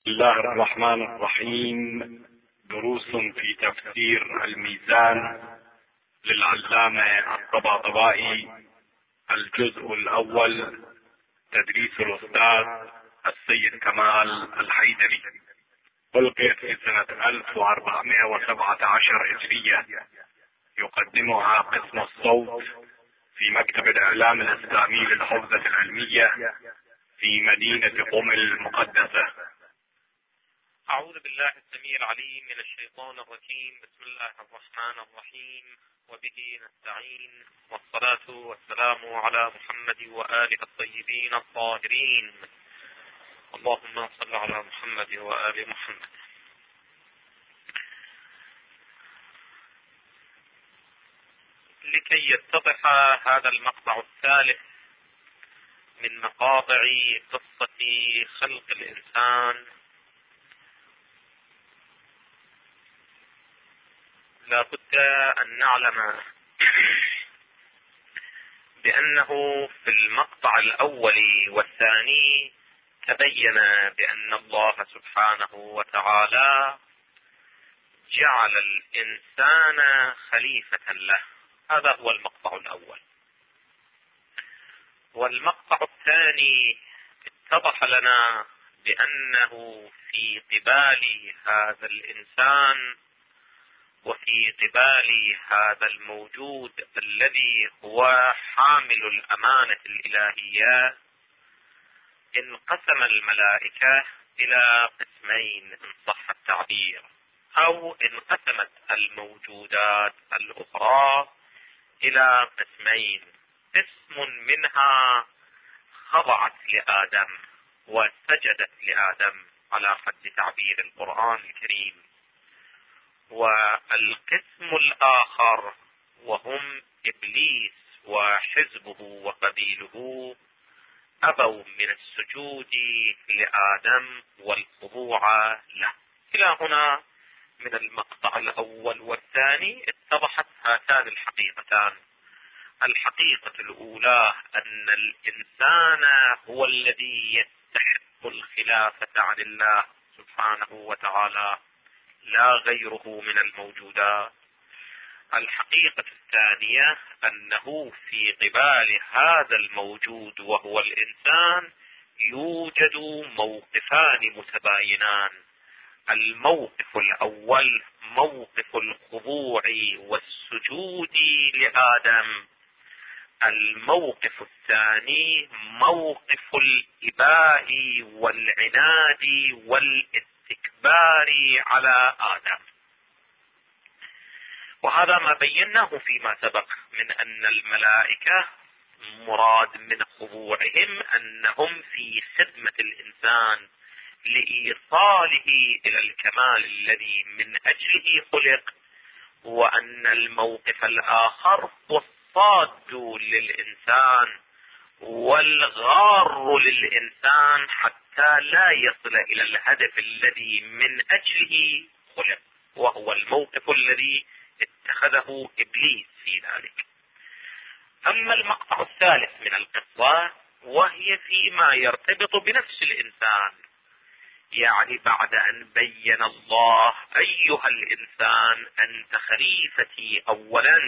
بسم الله الرحمن الرحيم. دروس في تفسير الميزان للعلامة الطباطبائي، الجزء الأول، تدريس الأستاذ السيد كمال الحيدري. ألقيت في سنة 1417 هجرية. يقدمها قسم الصوت في مكتب الإعلام الإسلامي للحوزة العلمية في مدينة قم المقدسة. أعوذ بالله السميع العليم من الشيطان الرجيم. بسم الله الرحمن الرحيم، وبه نستعين، والصلاة والسلام على محمد وآله الطيبين الطاهرين. اللهم صل على محمد وآل محمد. لكي يتضح هذا المقطع الثالث من مقاطع قصة خلق الإنسان، لا بد أن نعلم بأنه في المقطع الأول والثاني تبين بأن الله سبحانه وتعالى جعل الإنسان خليفة له. هذا هو المقطع الأول. والمقطع الثاني اتضح لنا بأنه في قبال هذا الإنسان وفي قبال هذا الموجود الذي هو حامل الأمانة الإلهية انقسم الملائكة إلى قسمين إن صح التعبير، أو انقسمت الموجودات الأخرى إلى قسمين. قسم منها خضعت لآدم وسجدت لآدم على حد تعبير القرآن الكريم، والقسم الآخر وهم إبليس وحزبه وقبيله أبوا من السجود لآدم والخضوع له. إلى هنا من المقطع الأول والثاني اتضحت هاتان الحقيقتان. الحقيقة الأولى أن الإنسان هو الذي يستحق الخلافة عن الله سبحانه وتعالى، لا غيره من الموجودات. الحقيقة الثانية أنه في قبال هذا الموجود وهو الإنسان يوجد موقفان متباينان. الموقف الأول موقف الخضوع والسجود لآدم، الموقف الثاني موقف الإباء والعناد والاستكبار على آدم. وهذا ما بيناه فيما سبق من أن الملائكة مراد من خضوعهم أنهم في خدمة الإنسان لإيصاله إلى الكمال الذي من أجله خلق، وأن الموقف الآخر هو الصاد للإنسان والغار للإنسان حتى لا يصل إلى الهدف الذي من أجله خلق، وهو الموقف الذي اتخذه إبليس في ذلك. أما المقطع الثالث من القصة وهي فيما يرتبط بنفس الإنسان، يعني بعد أن بين الله أيها الإنسان أنت خليفتي أولا،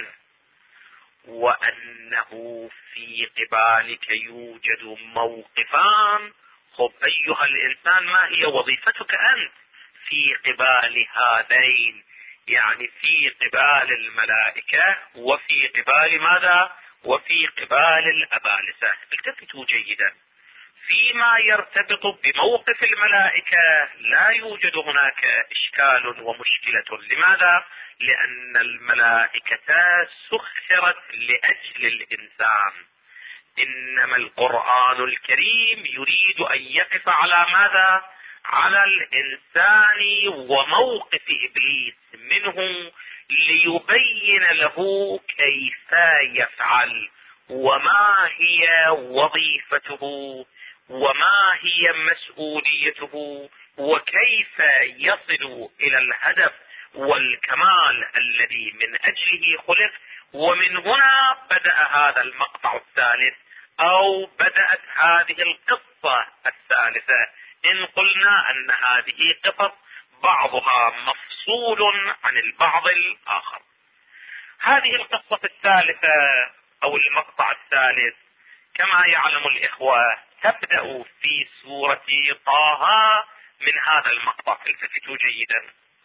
وأنه في قبالك يوجد موقفان. خب أيها الإنسان، ما هي وظيفتك أنت في قبال هذين؟ يعني في قبال الملائكة وفي قبال ماذا؟ وفي قبال الأبالسة. التفتوا جيدا. فيما يرتبط بموقف الملائكة لا يوجد هناك إشكال ومشكلة. لماذا؟ لأن الملائكة سخرت لأجل الإنسان. إنما القرآن الكريم يريد أن يقف على ماذا؟ على الإنسان وموقف إبليس منه، ليبين له كيف يفعل وما هي وظيفته وما هي مسؤوليته وكيف يصل إلى الهدف والكمال الذي من أجله خلق. ومن هنا بدأ هذا المقطع الثالث، أو بدأت هذه القصة الثالثة إن قلنا أن هذه قصص بعضها مفصول عن البعض الآخر. هذه القصة الثالثة أو المقطع الثالث كما يعلم الإخوة تبدأ في سورة طه من هذا المقطع. التفتوا جيدا،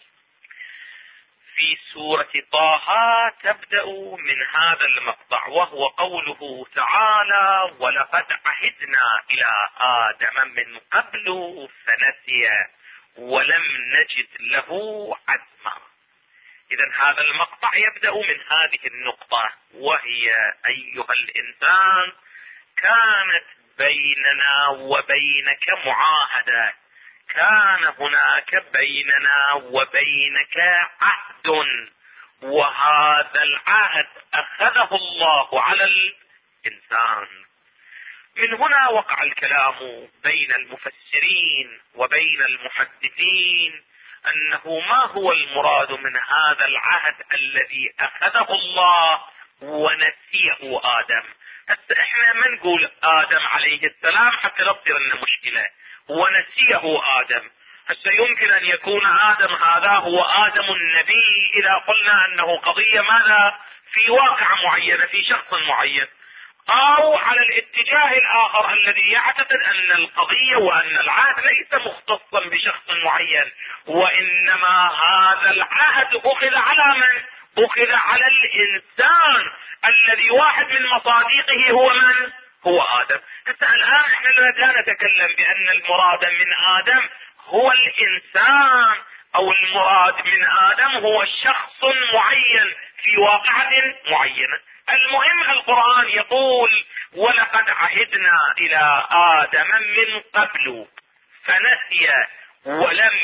في سورة طه تبدأ من هذا المقطع، وهو قوله تعالى: ولقد عهدنا إلى آدم من قبل فنسي ولم نجد له عزما. إذن هذا المقطع يبدأ من هذه النقطة، وهي: أيها الإنسان، كانت بيننا وبينك معاهدة، كان هناك بيننا وبينك عهد، وهذا العهد أخذه الله على الإنسان. من هنا وقع الكلام بين المفسرين وبين المحدثين أنه ما هو المراد من هذا العهد الذي أخذه الله ونسيه آدم. حتى احنا ما نقول آدم عليه السلام حتى لا تصير لنا مشكلة، ونسيه آدم. حتى يمكن أن يكون آدم هذا هو آدم النبي إذا قلنا أنه قضية ماذا في واقع معين في شخص معين، أو على الاتجاه الآخر الذي يعتقد أن القضية وأن العهد ليس مختصا بشخص معين، وإنما هذا العهد أخذ على من؟ أخذ على الإنسان الذي واحد من مصادقه هو من؟ هو آدم. حتى الآن احنا لا نتكلم بأن المراد من آدم هو الإنسان، أو المراد من آدم هو شخص معين في واقعة معينة. المهم القرآن يقول: ولقد عهدنا إلى آدم من قبل فنسي ولم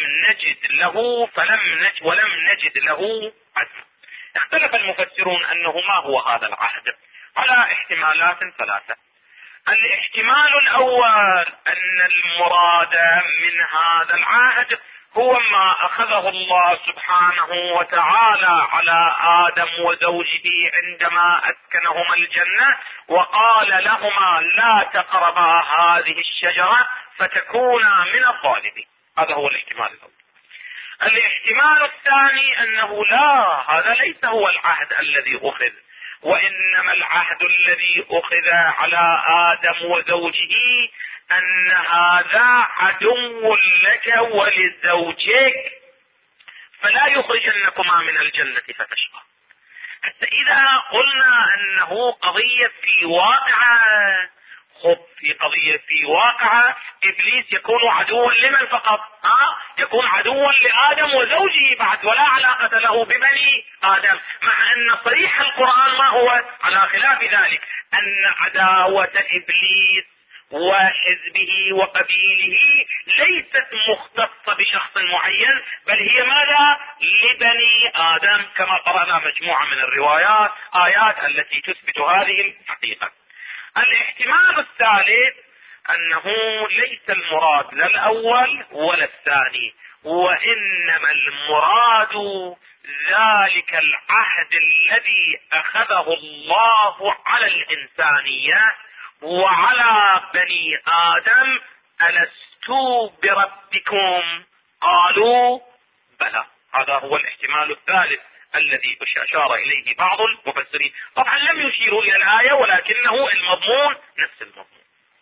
نجد له عزما. اختلف المفسرون أنه ما هو هذا العهد على احتمالات ثلاثة. الاحتمال الأول أن المراد من هذا العهد هو ما أخذه الله سبحانه وتعالى على آدم وزوجه عندما أسكنهما الجنة وقال لهما: لا تقربا هذه الشجرة فتكونا من الظالمين. هذا هو الاحتمال الأول. الاحتمال الثاني أنه لا، هذا ليس هو العهد الذي أخذ، وإنما العهد الذي أخذ على آدم وزوجه أن هذا عدو لك ولزوجك فلا يخرجنكما من الجنة فتشقى. حتى إذا قلنا أنه قضية في واقعة، في قضية في واقعة إبليس يكون عدوا لمن فقط؟ يكون عدوا لآدم وزوجه بعد، ولا علاقة له ببني آدم، مع أن صريح القرآن ما هو على خلاف ذلك، أن عداوة إبليس وحزبه وقبيله ليست مختصة بشخص معين، بل هي ماذا؟ لبني آدم، كما قرأنا مجموعة من الروايات آيات التي تثبت هذه الحقيقة. الاحتمال الثالث أنه ليس المراد لا الأول ولا الثاني، وإنما المراد ذلك العهد الذي أخذه الله على الإنسانية وعلى بني آدم: ألست بربكم؟ قالوا بلى. هذا هو الاحتمال الثالث الذي أشار إليه بعض المفسرين. طبعا لم يشيروا إلى الآية، ولكنه المضمون نفس المضمون.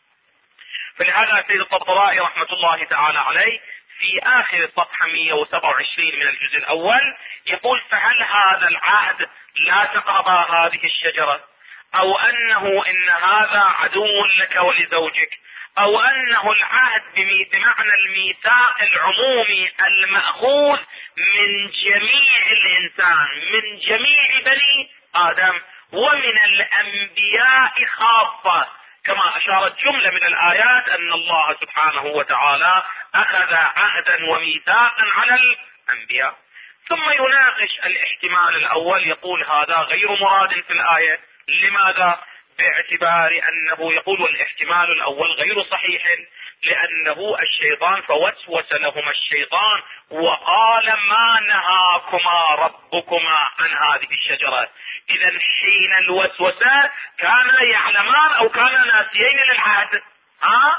فلهذا سيد الطبطبائي رحمة الله تعالى عليه في آخر صفحة 127 من الجزء الأول يقول: فهل هذا العهد لا تقربا هذه الشجرة، أو أنه إن هذا عدو لك ولزوجك، أو أنه العهد بمعنى الميثاق العمومي المأخوذ من جميع الإنسان، من جميع بني آدم ومن الأنبياء خاصة، كما أشارت جملة من الآيات أن الله سبحانه وتعالى أخذ عهدا وميثاقا على الأنبياء. ثم يناقش الاحتمال الأول، يقول هذا غير مراد في الآية. لماذا؟ باعتبار أنه يقول الاحتمال الأول غير صحيح، لأنه الشيطان فوسوس لهما الشيطان وقال: ما نهاكما ربكما عن هذه الشجرة. إذا حين الوسوسة كانا يعلمان أو كانا ناسيين للعهد؟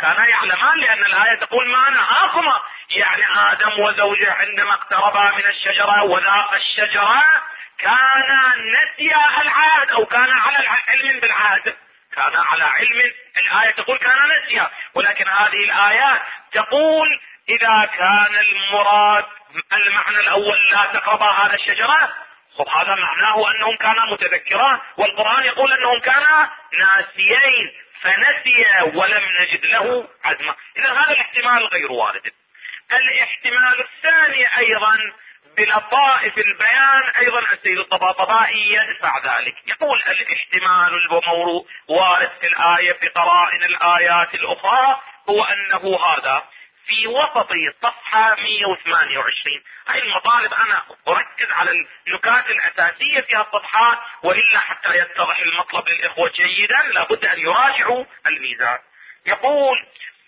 كانا يعلمان، لأن الآية تقول ما نهاكما، يعني آدم وزوجه عندما اقتربا من الشجرة وذاق الشجرة كانا نسيا العهد، أو كانا على علم بالعهد، كان على علم. الآية تقول كان نسيا، ولكن هذه الآيات تقول إذا كان المراد المعنى الأول لا تقربا هذا الشجرة، خب هذا معناه أنهم كانا متذكران، والقرآن يقول أنهم كانا ناسيين، فنسي ولم نجد له عزما. إذا هذا الاحتمال غير وارد. الاحتمال الثاني أيضا بلطائف البيان أيضا السيد الطباطبائي يدفع ذلك، يقول الاحتمال الموروث وارد في الآية بقرائن الآيات الأخرى هو أنه هذا في وسط صفحة 128. هاي المطالب أنا أركز على النكات الأساسية في الصفحات، وإلا حتى يتضح المطلب للإخوة جيدا لابد أن يراجعوا الميزان. يقول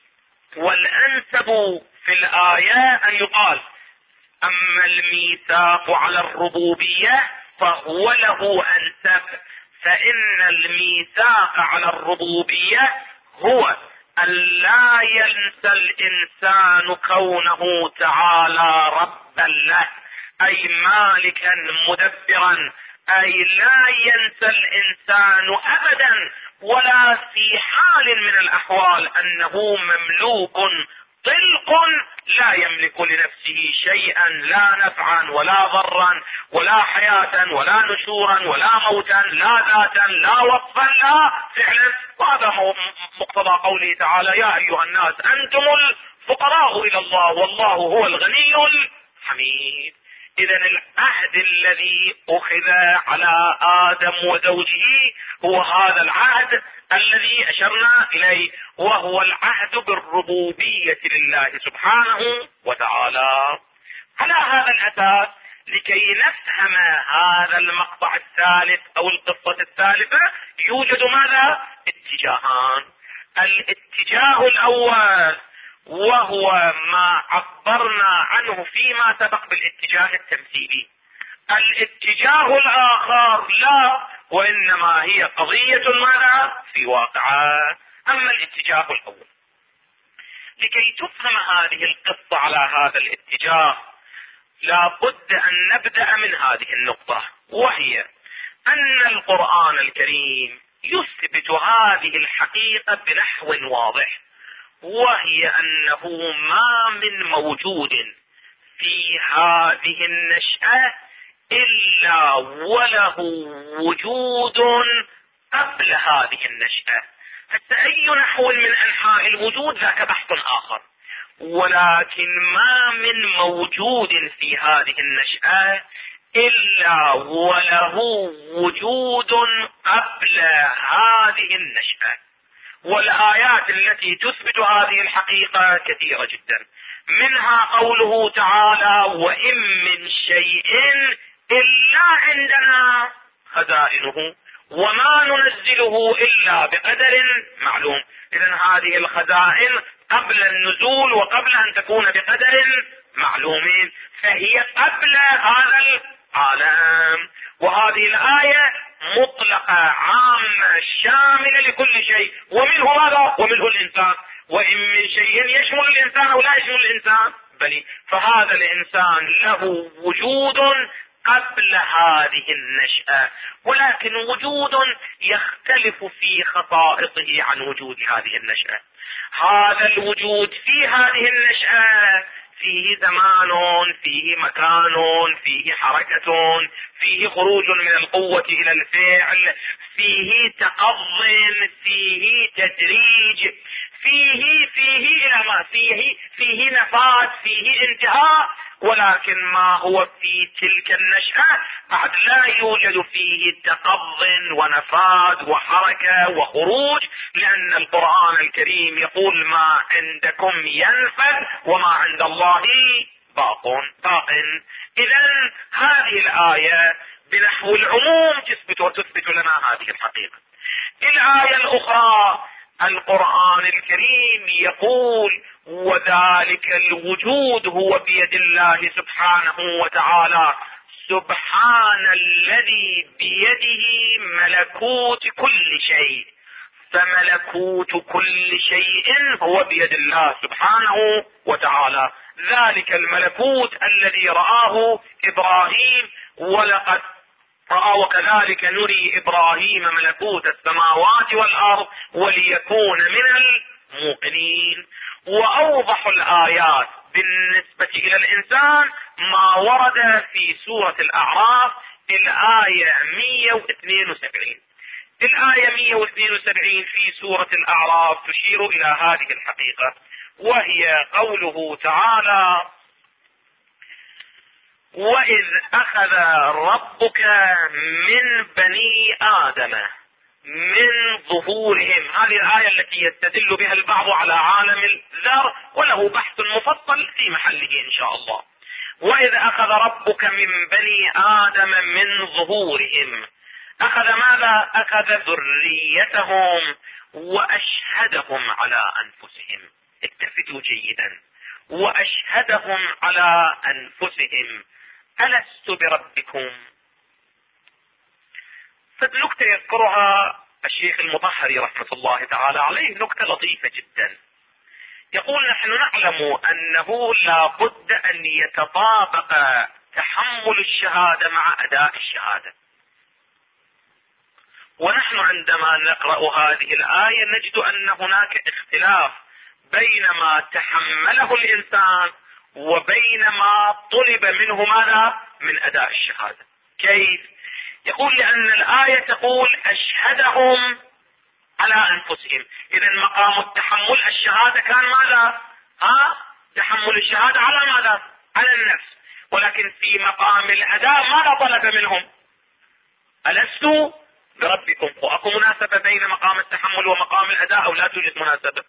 والأنسب في الآية أن يقال أما الميثاق على الربوبية فهو له أنسب، فإن الميثاق على الربوبية هو أن لا ينسى الإنسان كونه تعالى ربا له، أي مالكا مدبرا، أي لا ينسى الإنسان أبدا ولا في حال من الأحوال أنه مملوك طلق لا يملك لنفسه شيئا، لا نفعا ولا ضرا ولا حياة ولا نشورا ولا موتا، لا ذاتا لا وصفا لا فعلا. وهذا مقتضى قوله تعالى يا أيها الناس أنتم الفقراء إلى الله والله هو الغني الحميد. إذا العهد الذي أخذ على آدم وزوجه هو هذا العهد الذي أشرنا إليه، وهو العهد بالربوبية لله سبحانه وتعالى. على هذا الأساس لكي نفهم هذا المقطع الثالث أو القصة الثالثة يوجد ماذا؟ اتجاهان. الاتجاه الأول وهو ما عبرنا عنه فيما سبق بالاتجاه التمثيلي. الاتجاه الآخر لا، وإنما هي قضية ماذا؟ في واقعها. أما الاتجاه الأول لكي تفهم هذه القصة على هذا الاتجاه لا بد أن نبدأ من هذه النقطة، وهي أن القرآن الكريم يثبت هذه الحقيقة بنحو واضح، وهي أنه ما من موجود في هذه النشأة إلا وله وجود قبل هذه النشأة. حتى أي نحو من أنحاء الوجود ذاك بحث آخر، ولكن ما من موجود في هذه النشأة إلا وله وجود قبل هذه النشأة. والآيات التي تثبت هذه الحقيقة كثيرة جدا، منها قوله تعالى وإن من شيء إلا عندنا خزائنه وما ننزله إلا بقدر معلوم. إذن هذه الخزائن قبل النزول وقبل أن تكون بقدر معلوم، فهي قبل هذا العالم. وهذه الآية مطلقة عامة شاملة لكل شيء، ومنه ماذا؟ ومنه الإنسان. وإن من شيء يشمل الإنسان أو لا يشمل الإنسان بل فهذا الإنسان له وجود قبل هذه النشأة، ولكن وجود يختلف في خصائصه عن وجود هذه النشأة. هذا الوجود في هذه النشأة فيه زمان، فيه مكان، فيه حركة، فيه خروج من القوة إلى الفعل، فيه تقض، فيه تدريج، فيه إلى ما فيه نفاذ، فيه انتهاء. ولكن ما هو في تلك النشأة بعد لا يوجد فيه تقض ونفاذ وحركة وخروج، لأن القرآن الكريم يقول ما عندكم ينفذ وما عند الله باق. إذن هذه الآية بنحو العموم تثبت لنا هذه الحقيقة. الآية الأخرى القرآن الكريم يقول وذلك الوجود هو بيد الله سبحانه وتعالى، سبحان الذي بيده ملكوت كل شيء فملكوت كل شيء هو بيد الله سبحانه وتعالى. ذلك الملكوت الذي رآه إبراهيم، ولقد رأى وكذلك نري إبراهيم ملكوت السماوات والأرض وليكون من الموقنين. وأوضح الآيات بالنسبة إلى الإنسان ما ورد في سورة الأعراف الآية 172. الآية 172 في سورة الأعراف تشير إلى هذه الحقيقة، وهي قوله تعالى: وإذ أخذ ربك من بني آدم من ظهورهم. هذه الآية التي يستدل بها البعض على عالم الذر، وله بحث مفصل في محله إن شاء الله. وإذ أخذ ربك من بني آدم من ظهورهم، أخذ ماذا؟ أخذ ذريتهم وأشهدهم على أنفسهم. التفتوا جيدا: وأشهدهم على أنفسهم ألست بربكم. فالنكتة يذكرها الشيخ المطهري رحمة الله تعالى عليه، نكتة لطيفة جدا. يقول: نحن نعلم أنه لا بد أن يتطابق تحمل الشهادة مع أداء الشهادة، ونحن عندما نقرأ هذه الآية نجد أن هناك اختلاف بين ما تحمله الإنسان وبين ما طلب منه ماذا؟ من أداء الشهادة. كيف؟ يقول: لأن الآية تقول أشهدهم على أنفسهم. إذا مقام التحمل الشهادة كان ماذا؟ تحمل الشهادة على ماذا؟ على النفس. ولكن في مقام الأداء ماذا طلب منهم؟ ألست بربكم. وأكو مناسبة بين مقام التحمل ومقام الأداء أو لا توجد مناسبة؟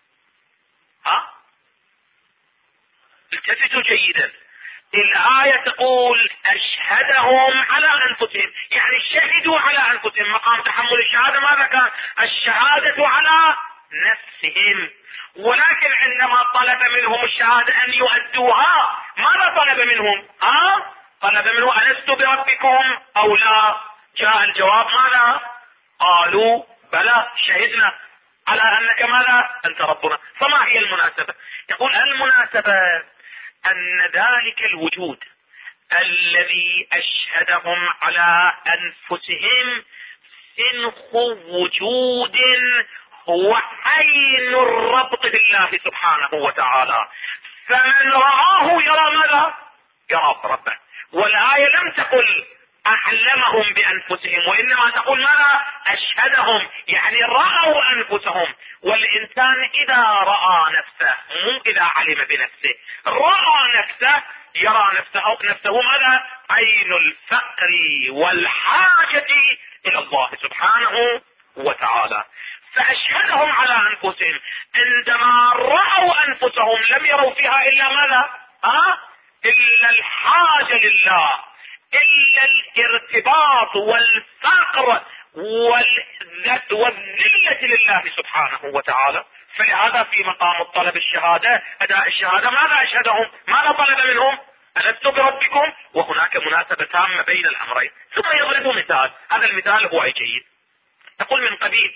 التفتوا جيدا. الآية تقول أشهدهم على أنفسهم، يعني شهدوا على أنفسهم. مقام تحمل الشهادة ماذا كان؟ الشهادة على نفسهم. ولكن عندما طلب منهم الشهادة أن يؤدوها، ماذا طلب منهم؟ طلب منه ألست بربكم أو لا؟ جاء الجواب ماذا؟ قالوا بلى شهدنا على أنك ماذا؟ أنت ربنا. فما هي المناسبة؟ يقول: المناسبة أن ذلك الوجود الذي أشهدهم على أنفسهم سنخ وجود هو عين الربط بالله سبحانه وتعالى، فمن رآه يرى ماذا؟ يرى ربه. والآية لم تقل أعلمهم بأنفسهم، وإنما تقول ماذا؟ أشهدهم، يعني رأوا أنفسهم. والإنسان إذا رأى نفسه، مو إذا علم بنفسه، رأى نفسه يرى نفسه ماذا؟ عين الفقر والحاجة إلى الله سبحانه وتعالى. فأشهدهم على أنفسهم. عندما رأوا أنفسهم لم يروا فيها إلا ماذا؟ إلا الحاجة لله، إلا الارتباط والفقر والذلة لله سبحانه وتعالى. فلهذا في مقام الطلب الشهادة، أداء الشهادة، ماذا أشهدهم؟ ماذا طلب منهم؟ ألست بربكم؟ وهناك مناسبة تامة بين الأمرين. ثم يضرب مثال، هذا المثال هو جيد. يقول: من قبيل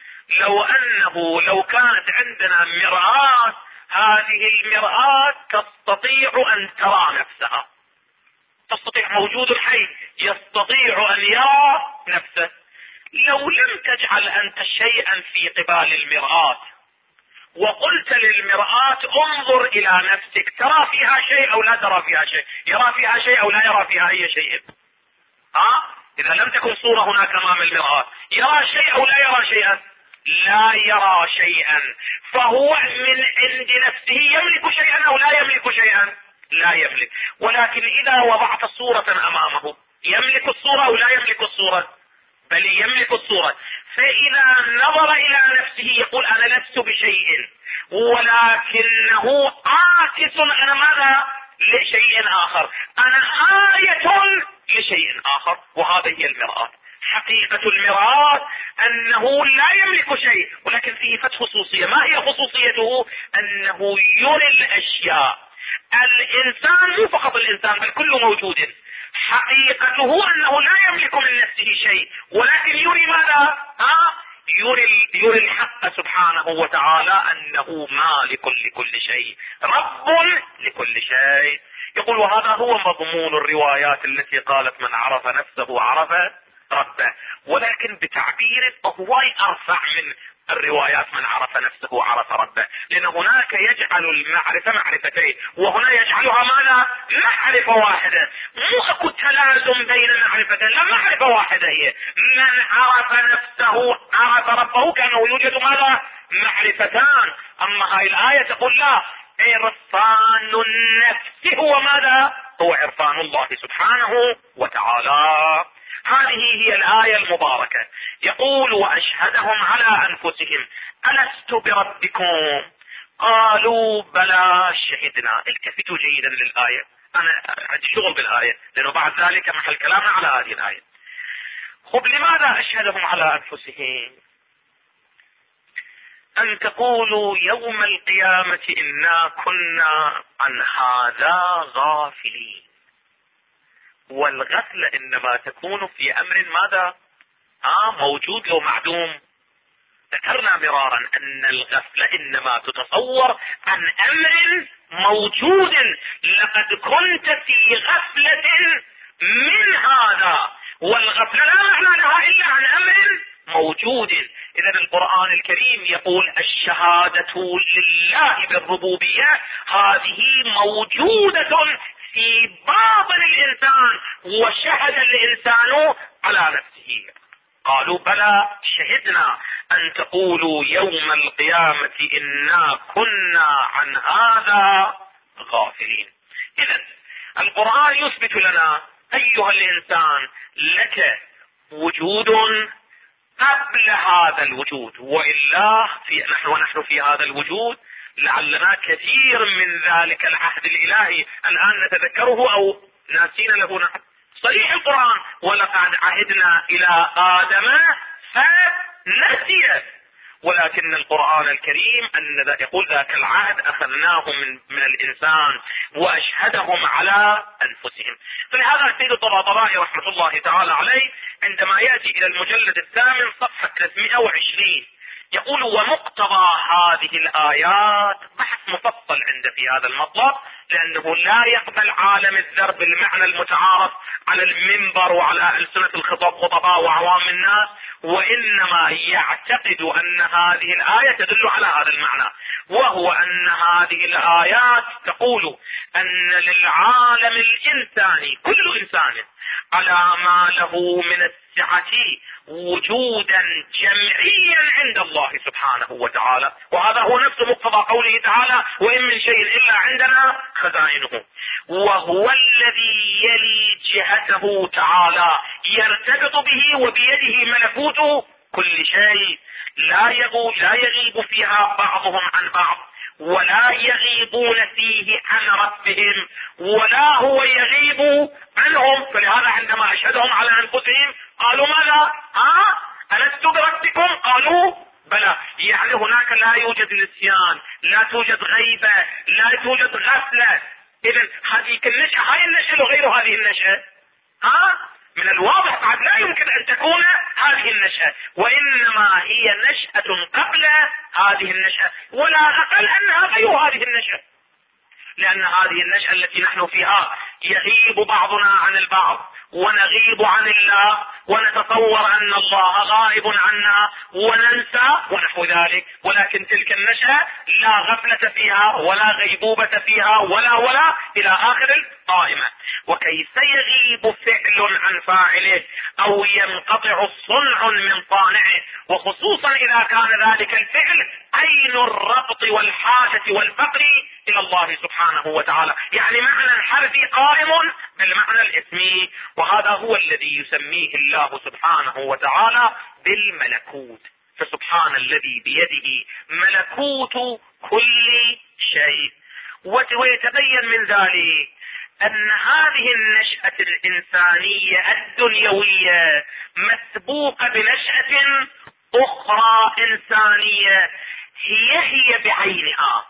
لو كانت عندنا مرآة، هذه المرآة تستطيع أن ترى نفسها. تستطيع، موجود حي يستطيع أن يرى نفسه. لو لم تجعل أنت شيئا في قبال المرآة وقلت للمرآة انظر إلى نفسك، ترى فيها شيء أو لا ترى فيها شيء؟ يرى فيها شيء أو لا يرى فيها أي شيء؟ إذا لم تكن صورة هناك أمام المرآة، يرى شيء أو لا يرى شيئا؟ لا يرى شيئا. فهو من عند نفسه يملك شيئا أو لا يملك شيئا؟ لا يملك. ولكن إذا وضعت صورة أمامه، يملك الصورة أو لا يملك الصورة؟ بل يملك الصورة. فإذا نظر إلى نفسه يقول أنا لست بشيء، ولكنه عاكس أنا ماذا؟ لشيء آخر، أنا آية لشيء آخر. وهذه هي المرآة. حقيقة المرآة أنه لا يملك شيء، ولكن فيه خصوصية. ما هي خصوصيته؟ أنه يرى الأشياء. الإنسان مو فقط الإنسان بل كل موجود حقيقته أنه لا يملك من نفسه شيء، ولكن يري ماذا؟ يري الحق سبحانه وتعالى انه مالك لكل شيء، رب لكل شيء. يقول وهذا هو مضمون الروايات التي قالت من عرف نفسه عرف ربه، ولكن بتعبير هواي ارفع من الروايات من عرف نفسه عرف ربه، لان هناك يجعل المعرفة معرفتين، وهنا يجعلها ماذا؟ معرفة واحدة. مو اكو تلازم بين معرفتين، لا، معرفة واحدة هي. من عرف نفسه عرف ربه، كانه يوجد ماذا؟ معرفتان. اما هاي الآية تقول لا، عرفان النفس هو ماذا؟ هو عرفان الله سبحانه وتعالى. هذه هي الآية المباركة. يقول وأشهدهم على أنفسهم ألست بربكم قالوا بلى شهدنا. التفتوا جيدا للآية، أنا عندي شغل بالآية، لأنه بعد ذلك محل كلامنا على هذه الآية. خب لماذا أشهدهم على أنفسهم؟ أن تقولوا يوم القيامة إنا كنا عن هذا غافلين. والغفلة إنما تكون في أمر ماذا؟ موجود لو معدوم. ذكرنا مرارا أن الغفلة إنما تتصور عن أمر موجود. لقد كنت في غفلة من هذا، والغفلة لا معنى لها إلا عن أمر موجود. إذن القرآن الكريم يقول الشهادة لله بالربوبية هذه موجودة في باطن الإنسان، وشهد الإنسان على نفسه. قالوا بلى شهدنا أن تقولوا يوم القيامة إنا كنا عن هذا غافلين. إذن القرآن يثبت لنا أيها الإنسان لك وجود قبل هذا الوجود، وإلا ونحن في هذا الوجود لعلنا كثير من ذلك العهد الإلهي الآن نتذكره أو ناسين له. نعم، صريح القرآن ولقد عهدنا إلى آدم فنسي. ولكن القرآن الكريم أن يقول ذاك العهد أخذناه من الإنسان وأشهدهم على أنفسهم. فلهذا السيد الطباطبائي رحمة الله تعالى عليه عندما يأتي إلى المجلد الثامن صفحة 320 يقول ومقتضى هذه الآيات، بحث مفصل عنده في هذا المطلب، لأنه لا يقبل عالم الذر بالمعنى المتعارف على المنبر وعلى ألسنة الخطباء وعوام الناس، وإنما يعتقد أن هذه الآية تدل على هذا المعنى، وهو أن هذه الآيات تقول أن للعالم الإنساني كل إنسان على ما له من السعة وجودا جمعيا عند الله سبحانه وتعالى، وهذا هو نفس مقتضى قوله تعالى وإن من شيء إلا عندنا خزائنه. وهو الذي يلي جهته تعالى يرتبط به وبيده ملكوت كل شيء، لا يغيب فيها بعضهم عن بعض، ولا يغيبون فيه عن ربهم، ولا هو يغيب عنهم. فلهذا عندما أشهدهم على أنفسهم قالوا ماذا؟ ألست بربكم؟ قالوا بلى. يعني هناك لا يوجد نسيان، لا توجد غيبة، لا توجد غفلة. إذن هذه النشأة، هاي النشأة وغير هذه النشأة من الواضح بعد لا يمكن أن تكون هذه النشأة، وإنما هي نشأة قبل هذه النشأة، ولا أقل أنها غير هذه النشأة، لأن هذه النشأة التي نحن فيها يغيب بعضنا عن البعض، ونغيب عن الله، ونتصور أن الله غائب عنا، وننسى ونحو ذلك. ولكن تلك النشأة لا غفلة فيها ولا غيبوبة فيها ولا إلى آخر القائمة. وكيف يغيب فعل عن فاعله أو ينقطع صنع من صانعه، وخصوصا إذا كان ذلك الفعل عين الربط والحاجة والفقر إلى الله سبحانه وتعالى، يعني معنى الحرفي قائم بالمعنى الاسمي، وهذا هو الذي يسميه الله سبحانه وتعالى بالملكوت. فسبحان الذي بيده ملكوت كل شيء. ويتبين من ذلك أن هذه النشأة الإنسانية الدنيوية مسبوقة بنشأة أخرى إنسانية هي بعينها،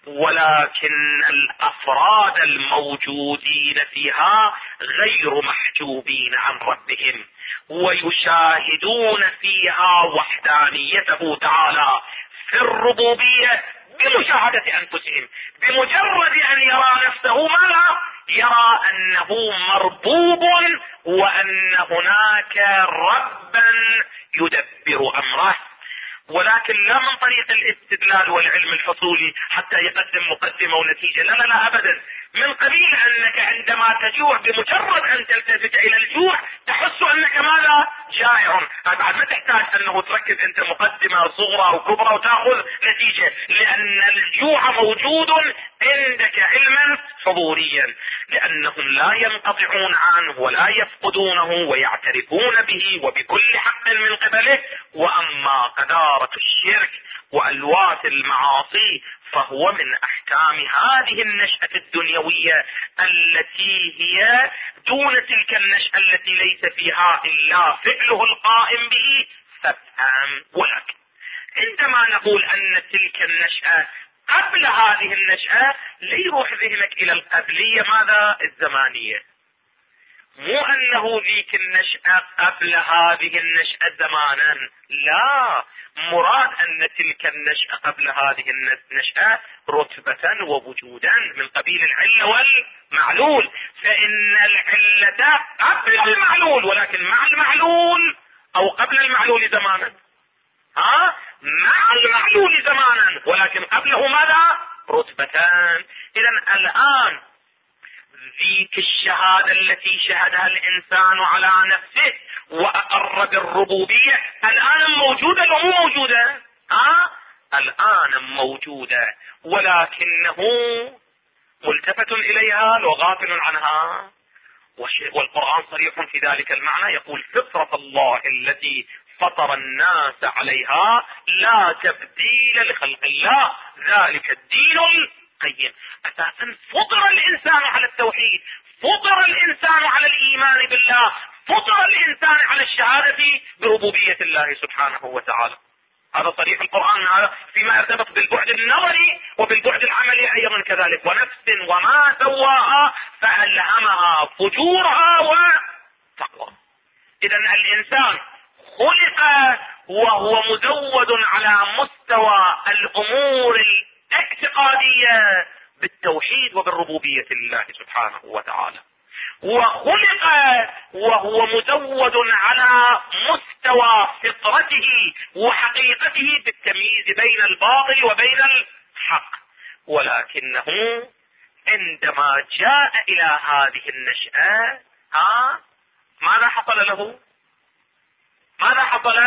ولكن الافراد الموجودين فيها غير محجوبين عن ربهم، ويشاهدون فيها وحدانيته تعالى في الربوبية بمشاهدة انفسهم. بمجرد ان يرى نفسه ماذا؟ يرى انه مربوب وان هناك ربا يدبر امره، ولكن لا من طريق الاستدلال والعلم الحصولي حتى يقدم مقدمة ونتيجة، لا لا لا ابدا، من قبيل انك عندما تجوع بمجرد ان تلتفت الى الجوع تحس انك ماذا؟ جائع. بعد ما تحتاج انه تركز انت مقدمة صغرى وكبرى وتاخذ نتيجة، لان الجوع موجود عندك علما حضوريا، لانهم لا ينقطعون عنه ولا يفقدونه ويعترفون به وبكل حق من قبله. واما قدارة الشرك والوات المعاصي فهو من احكام هذه النشأة الدنيوية التي هي دون تلك النشأة التي ليس فيها الا فعله القائم به. فافهم. ولكن عندما نقول ان تلك النشأة قبل هذه النشأة، ليروح ذهنك الى القبلية ماذا؟ الزمانية، مو انه ذيك النشأة قبل هذه النشأة زمانا، لا، مراد ان تلك النشأة قبل هذه النشأة رتبة ووجودا من قبيل العلة والمعلول، فان العلة قبل المعلول ولكن مع المعلول، او قبل المعلول زمانا، مع المعلول زمانا ولكن قبله ماذا؟ رتبتان. اذا الان ذيك الشهادة التي شهدها الانسان على نفسه واقر بالربوبية الان موجودة او مو موجودة؟ الان موجودة، ولكنه ملتفت اليها لو غافل عنها. والقرآن صريح في ذلك المعنى، يقول فطرة الله التي فطر الناس عليها لا تبديل لخلق الله ذلك الدين القيم. اساسا فطر الانسان على التوحيد، فطر الانسان على الايمان بالله، فطر الانسان على الشهادة بربوبية الله سبحانه وتعالى. هذا صريح القرآن، هذا فيما يرتبط بالبعد النظري وبالبعد العملي ايضا كذلك. ونفس وما سواها فألهمها فجورها وتقوى. اذا الانسان خلق وهو مزود على مستوى الامور الاعتقادية بالتوحيد وبالربوبية لله سبحانه وتعالى، وخلق وهو مزود على مستوى فطرته وحقيقته بالتمييز بين الباطل وبين الحق. ولكنه عندما جاء الى هذه النشأة ماذا حصل له؟ ماذا حصل؟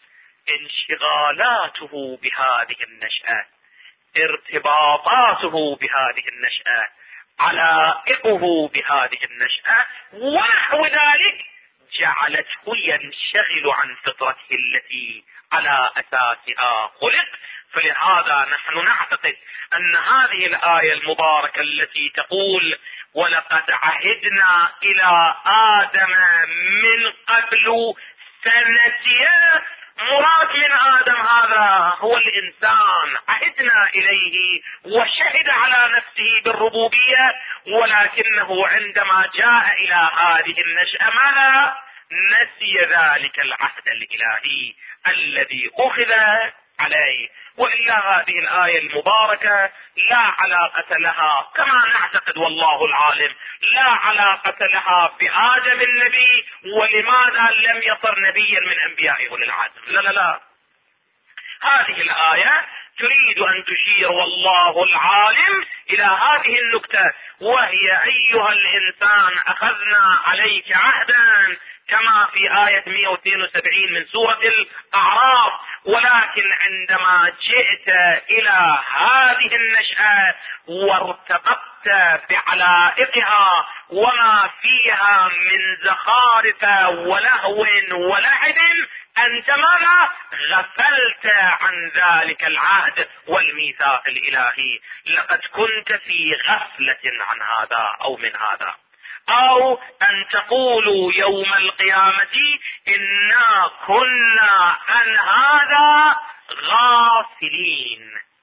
انشغالاته بهذه النشأة، ارتباطاته بهذه النشأة، علائقه بهذه النشأة ونحو ذلك جعلته ينشغل عن فطرته التي على اساسها خلق. فلهذا نحن نعتقد ان هذه الآية المباركة التي تقول ولقد عهدنا الى آدم من قبل فنسي، مراد من آدم هذا هو الإنسان، عهدنا إليه وشهد على نفسه بالربوبية، ولكنه عندما جاء إلى هذه النشأة ماذا؟ نسي ذلك العهد الإلهي الذي أخذ عليه. وإلا هذه الآية المباركة لا علاقة لها كما نعتقد والله العالم، لا علاقة لها بآدم النبي ولماذا لم يصر نبيا من أنبياء أولي العزم، لا لا لا. هذه الآية تريد أن تشير والله العالم إلى هذه النكتة، وهي أيها الإنسان أخذنا عليك عهدا كما في آية 172 من سورة الأعراف، ولكن عندما جئت إلى هذه النشأة وارتبطت بعلائقها وما فيها من زخارف ولهو ولعب، أنت ماذا؟ غفلت عن ذلك العهد والميثاق الإلهي. لقد كنت في غفلة عن هذا أو من هذا، أو أن تقولوا يوم القيامة إنا كنا عن هذا غافلين.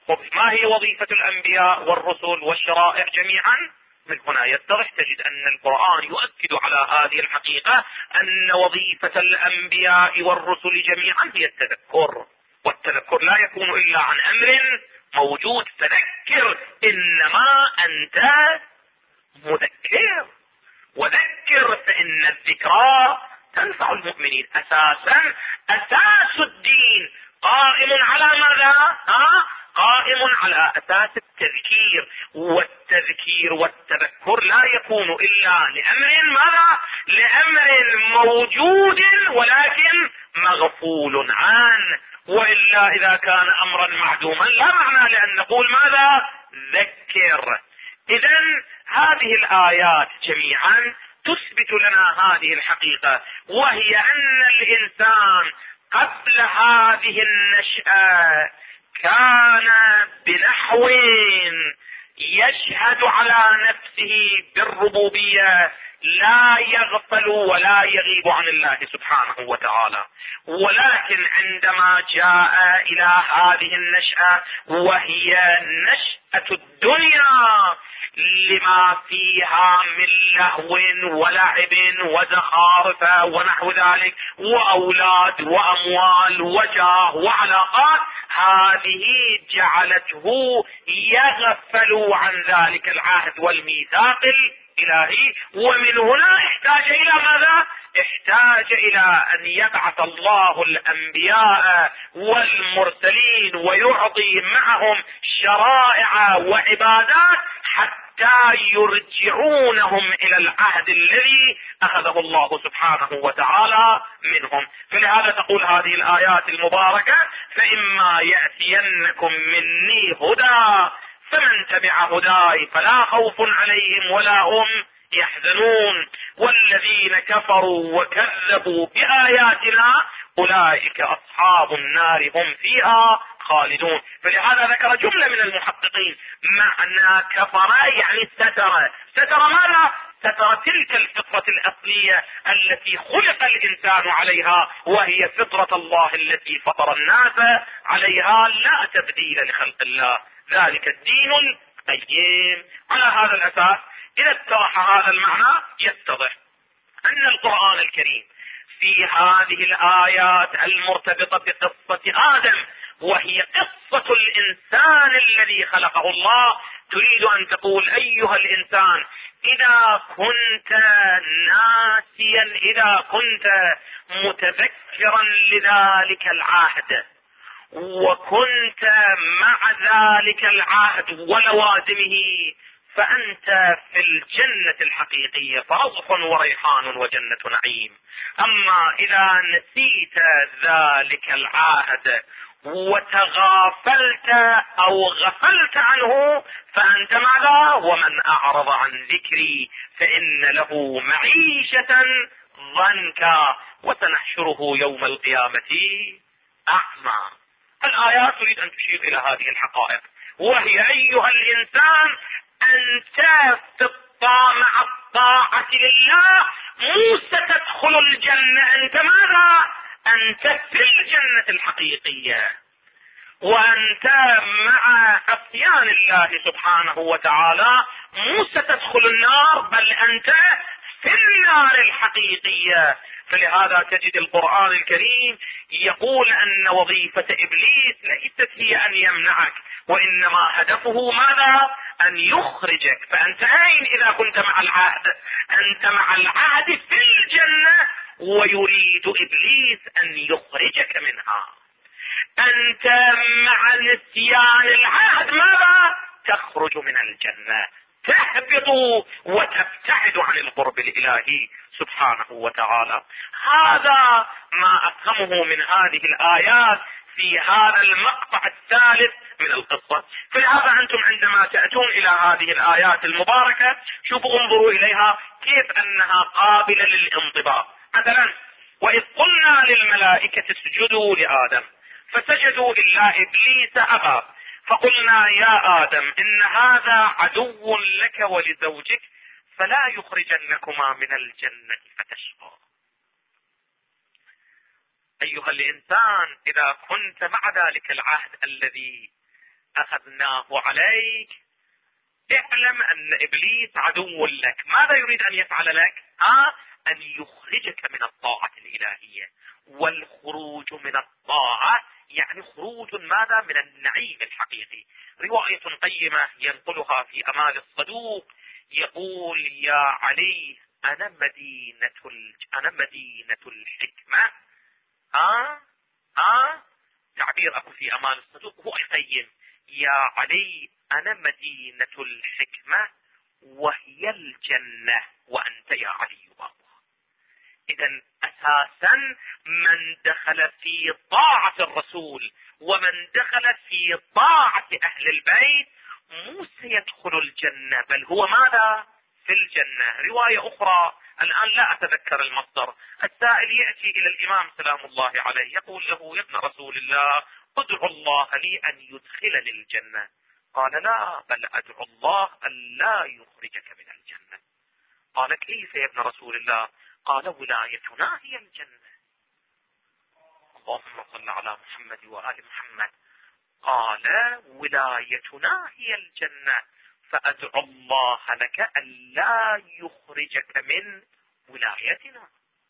ما هي وظيفة الأنبياء والرسل والشرائع جميعا؟ من هنا يتضح، تجد أن القرآن يؤكد على هذه الحقيقة، أن وظيفة الأنبياء والرسل جميعا هي التذكر، والتذكر لا يكون إلا عن أمر موجود. فذكر، إنما أنت مذكر، وذكر فإن الذكرى تنفع المؤمنين. أساس الدين قائم على ماذا؟ قائم على أساس التذكير، والتذكير والتذكر لا يكون إلا لأمر ماذا؟ لأمر موجود ولكن مغفول عنه، وإلا إذا كان أمرا معدوما لا معنى لأن نقول ماذا؟ ذكر. إذن هذه الآيات جميعا تثبت لنا هذه الحقيقة، وهي أن الإنسان قبل هذه النشأة كان بنحو يشهد على نفسه بالربوبية، لا يغفل ولا يغيب عن الله سبحانه وتعالى. ولكن عندما جاء إلى هذه النشأة وهي نشأة الدنيا لما فيها من لهو ولعب وزخارف ونحو ذلك، وأولاد وأموال وجاه وعلاقات، هذه جعلته يغفل عن ذلك العهد والميثاق الإلهي. ومن هنا احتاج إلى ماذا؟ احتاج إلى أن يبعث الله الأنبياء والمرسلين ويعطي معهم شرائع وعبادات حتى يرجعونهم إلى العهد الذي أخذه الله سبحانه وتعالى منهم. فلهذا تقول هذه الآيات المباركة: فإما يأتينكم مني هدى فمن تبع هداي فلا خوف عليهم ولا هم يحزنون، والذين كفروا وكذبوا بآياتنا أولئك أصحاب النار هم فيها خالدون. فلهذا ذكر جملة من المحققين معنى كفر يعني ستر ماذا؟ ستر تلك الفطرة الأصلية التي خلق الإنسان عليها، وهي فطرة الله التي فطر الناس عليها، لا تبديل لخلق الله، ذلك الدين القيم. على هذا الأساس إذا اتضح هذا المعنى يتضح أن القرآن الكريم في هذه الآيات المرتبطة بقصة آدم، وهي قصة الإنسان الذي خلقه الله، تريد أن تقول أيها الإنسان إذا كنت ناسيا، إذا كنت متذكرا لذلك العهد وكنت مع ذلك العهد ولوازمه، فأنت في الجنة الحقيقية، فروح وريحان وجنة نعيم. أما إذا نسيت ذلك العهد وتغافلت أو غفلت عنه فأنت ماذا؟ ومن أعرض عن ذكري فإن له معيشة ضنكا وسنحشره يوم القيامة أعمى. الآيات تريد أن تشير إلى هذه الحقائق، وهي أيها الإنسان أنت مع الطاعة لله مو ستدخل الجنة، أنت ماذا؟ أنت في الجنة الحقيقية. وأنت مع عصيان الله سبحانه وتعالى مو ستدخل النار، بل أنت في النار الحقيقية. فلهذا تجد القرآن الكريم يقول أن وظيفة إبليس ليست هي أن يمنعك، وإنما هدفه ماذا؟ أن يخرجك. فأنت أين إذا كنت مع العهد؟ أنت مع العهد في الجنة، ويريد إبليس أن يخرجك منها. أنت مع نسيان العهد ماذا؟ تخرج من الجنة، تهبط وتبتعد عن القرب الإلهي سبحانه وتعالى. هذا ما أفهمه من هذه الآيات في هذا المقطع الثالث من القصة. فلهذا أنتم عندما تأتون إلى هذه الآيات المباركة شوفوا، انظروا إليها كيف أنها قابلة للانطباق. مثلا: وإذ قلنا للملائكة اسجدوا لآدم فسجدوا إلا إبليس أبى فقلنا يا آدم إن هذا عدو لك ولزوجك فلا يخرجنكما من الجنة فتشقى. أيها الإنسان إذا كنت مع ذلك العهد الذي اخذناه عليك، اعلم ان ابليس عدو لك. ماذا يريد ان يفعل لك؟ ان يخرجك من الطاعة الالهية. والخروج من الطاعة يعني خروج ماذا؟ من النعيم الحقيقي. رواية قيمة ينقلها في امال الصدوق يقول: يا علي انا مدينة الحكمة. تعبير اكو في امال الصدوق هو يقيم: يا علي انا مدينة الحكمة وهي الجنة وانت يا علي بابها. اذا اساسا من دخل في طاعة الرسول ومن دخل في طاعة اهل البيت مو سيدخل الجنة، بل هو ماذا؟ في الجنة. رواية اخرى الان لا اتذكر المصدر، السائل يأتي الى الامام سلام الله عليه يقول له: يا ابن رسول الله ادعو الله لي ان يدخلني الجنة. قال: لا، بل ادعو الله ان لا يخرجك من الجنة. قال: كيف يا ابن رسول الله؟ قال: ولايتنا هي الجنة. اللهم صل على محمد وآل محمد. قال: ولايتنا هي الجنة، فأدعو الله لك أن لا يخرجك من ولايتنا.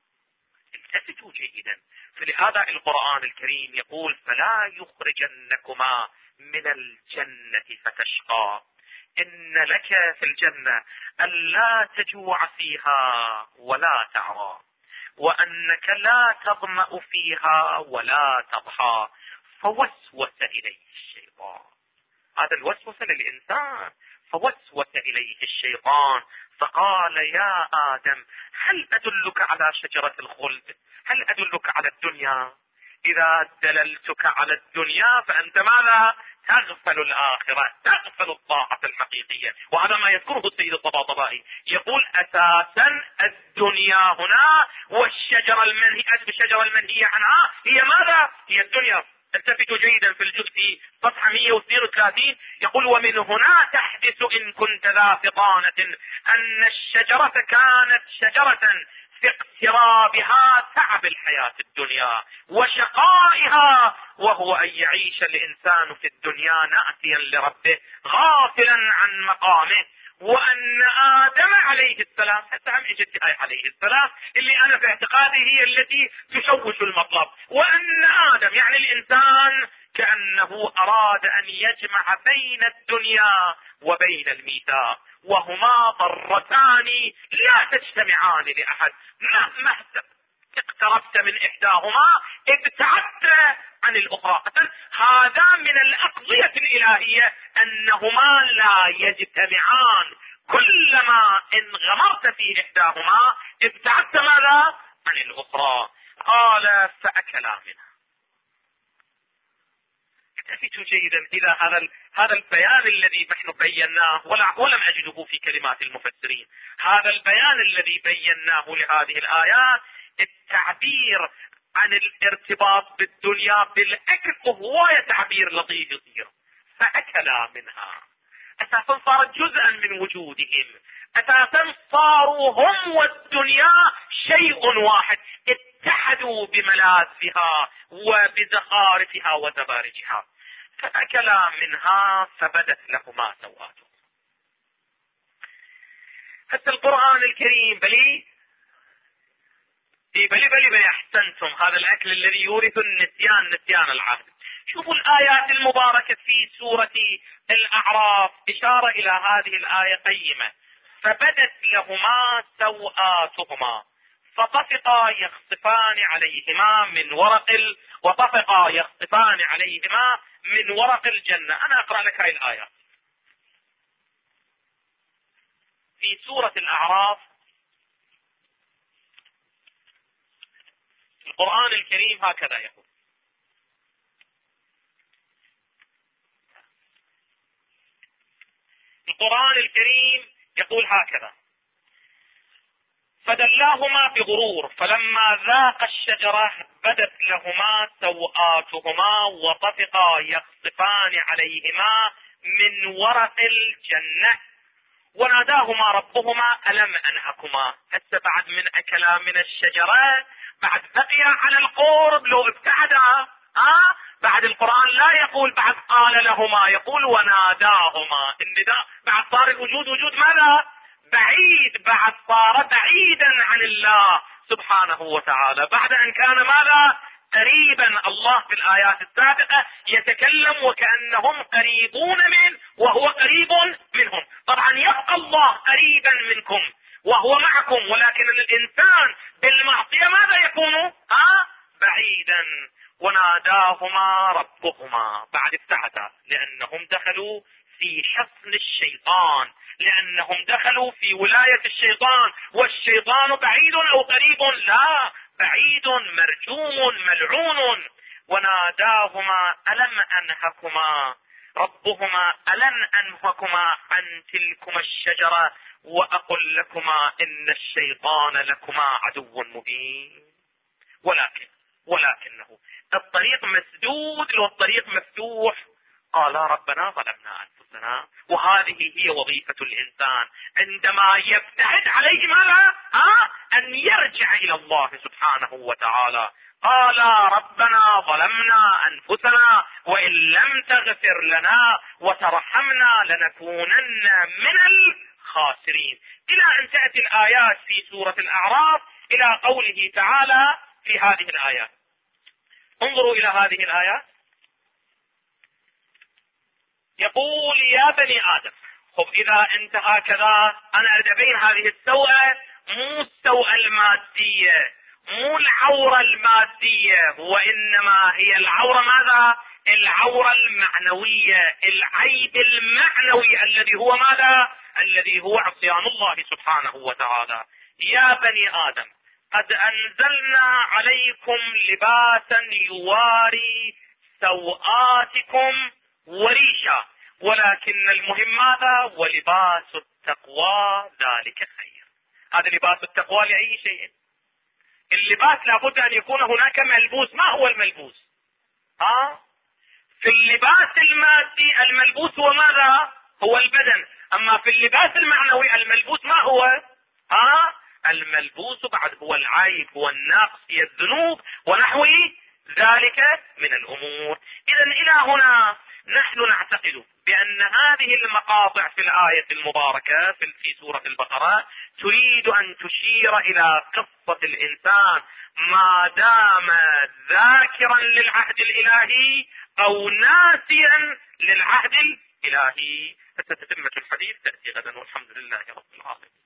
التفتوا جيدا، فلهذا القرآن الكريم يقول: فلا يخرجنكما من الجنة فتشقى. إن لك في الجنة ألا تجوع فيها ولا تعرى، وأنك لا تظمأ فيها ولا تضحى. فوسوس إليه الشيطان، هذا الوسوسة للإنسان، فوسوس إليه الشيطان فقال: يا آدم هل أدلك على شجرة الخلد؟ هل أدلك على الدنيا؟ إذا دللتك على الدنيا فأنت ماذا؟ تغفل الآخرة، تغفل الطاعة الحقيقية. وهذا ما يذكره السيد الطباطبائي، يقول: أساسا الدنيا هنا والشجرة المنهية عنها هي ماذا؟ هي الدنيا. التفتوا جيدا في الجزء في صفحة 132 يقول: ومن هنا تحدث إن كنت ذا فطانة أن الشجرة كانت شجرة في اقترابها تعب الحياة الدنيا وشقائها، وهو أن يعيش الإنسان في الدنيا ناسيا لربه غافلا عن مقامه. وأن آدم عليه السلام، حتى هم اجت آية عليه السلام اللي أنا في اعتقادي هي التي تشوش المطلب، وأن آدم يعني الإنسان كأنه أراد أن يجمع بين الدنيا وبين الميثاق، وهما ضرتان لا تجتمعان لأحد. مهما اقتربت من إحداهما ابتعدت عن الأخرى. هذا من الأقضية الإلهية أنهما لا يجتمعان، كلما انغمرت في إحداهما ابتعدت ماذا؟ عن الأخرى. قال: فأكلا منها. اكتفيت جيدا إذا هذا البيان الذي نحن بيناه ولم أجده في كلمات المفسرين. هذا البيان الذي بيناه لهذه الآيات، التعبير عن الارتباط بالدنيا بالأكل وهو تعبير لطيف يصير. فأكلا منها، أساسا صارت جزءا من وجودهم، أساسا صاروا هم والدنيا شيء واحد، اتحدوا بملاذها وبزخارفها وزبارجها. فأكلا منها فبدت لهما سوآتهما. حتى القرآن الكريم بلي احسنتم، هذا الاكل الذي يورث النسيان، نسيان العهد. شوفوا الآيات المباركة في سورة الأعراف، إشارة إلى هذه الآية قيمة: فبدت لهما سوآتهما فطفقا يخصفان عليهما من ورق الجنة. أنا أقرأ لك هذه الآية في سورة الأعراف. القرآن الكريم هكذا يقول: القرآن الكريم يقول هكذا: فدلاهما بغرور فلما ذاقا الشجرة بدت لهما سوآتهما وطفقا يخصفان عليهما من ورق الجنة وناداهما ربهما ألم أنهكما. هسه بعد من أكلا من الشجرة بعد بقي على القرب، لو ابتعدا بعد القرآن لا يقول بعد قال لهما، يقول وناداهما. النداء بعد صار الوجود وجود ماذا؟ بعيد، بعد صار بعيدا عن الله سبحانه وتعالى، بعد ان كان ماذا؟ قريبا. الله في الآيات السابقة يتكلم وكأنهم قريبون منه وهو قريب منهم. طبعا يبقى الله قريبا منكم وهو معكم، ولكن الإنسان بالمعصية ماذا يكون؟ بعيدا. وناداهما ربهما، بعد ابتعدا، لأنهم دخلوا في حصن الشيطان، لأنهم دخلوا في ولاية الشيطان، والشيطان بعيد أو قريب؟ لا، بعيد مرجوم ملعون. وناداهما ألم أنهكما ربهما ألم أنهكما عن تلكما الشجرة وأقل لكما إن الشيطان لكما عدو مبين. ولكنه الطريق مسدود والطريق مفتوح. قال ربنا ظلمنا أنفسنا. وهذه هي وظيفة الإنسان عندما يبتعد عليه ماذا؟ أن يرجع إلى الله سبحانه وتعالى. قال ربنا ظلمنا أنفسنا وإن لم تغفر لنا وترحمنا لنكونن من الخاسرين، إلى أن تأتي الآيات في سورة الأعراف إلى قوله تعالى في هذه الآيات. انظروا إلى هذه الآيات. يقول يا بني آدم. خب إذا انت هكذا، أنا أريد أبين هذه السوءة، مو السوءة المادية، مو العورة المادية، وإنما هي العورة ماذا؟ العورة المعنوية، العيب المعنوي الذي هو ماذا؟ الذي هو عصيان الله سبحانه وتعالى. يا بني آدم قد أنزلنا عليكم لباسا يواري سوآتكم وريشا، ولكن المهم ماذا؟ ولباس التقوى ذلك خير. هذا لباس التقوى لأي شيء. اللباس لابد أن يكون هناك ملبوس. ما هو الملبوس؟ في اللباس المادي الملبوس هو ماذا؟ هو البدن. أما في اللباس المعنوي الملبوس ما هو؟ الملبوس بعد هو العيب، هو النقص، هي الذنوب ونحو ذلك من الأمور. إذا إلى هنا نحن نعتقد بأن هذه المقاطع في الآية المباركة في سورة البقرة تريد أن تشير إلى قصة الإنسان ما دام ذاكرا للعهد الإلهي أو ناسيا للعهد الإلهي. فتتمة الحديث تأتي غدا، والحمد لله رب العالمين.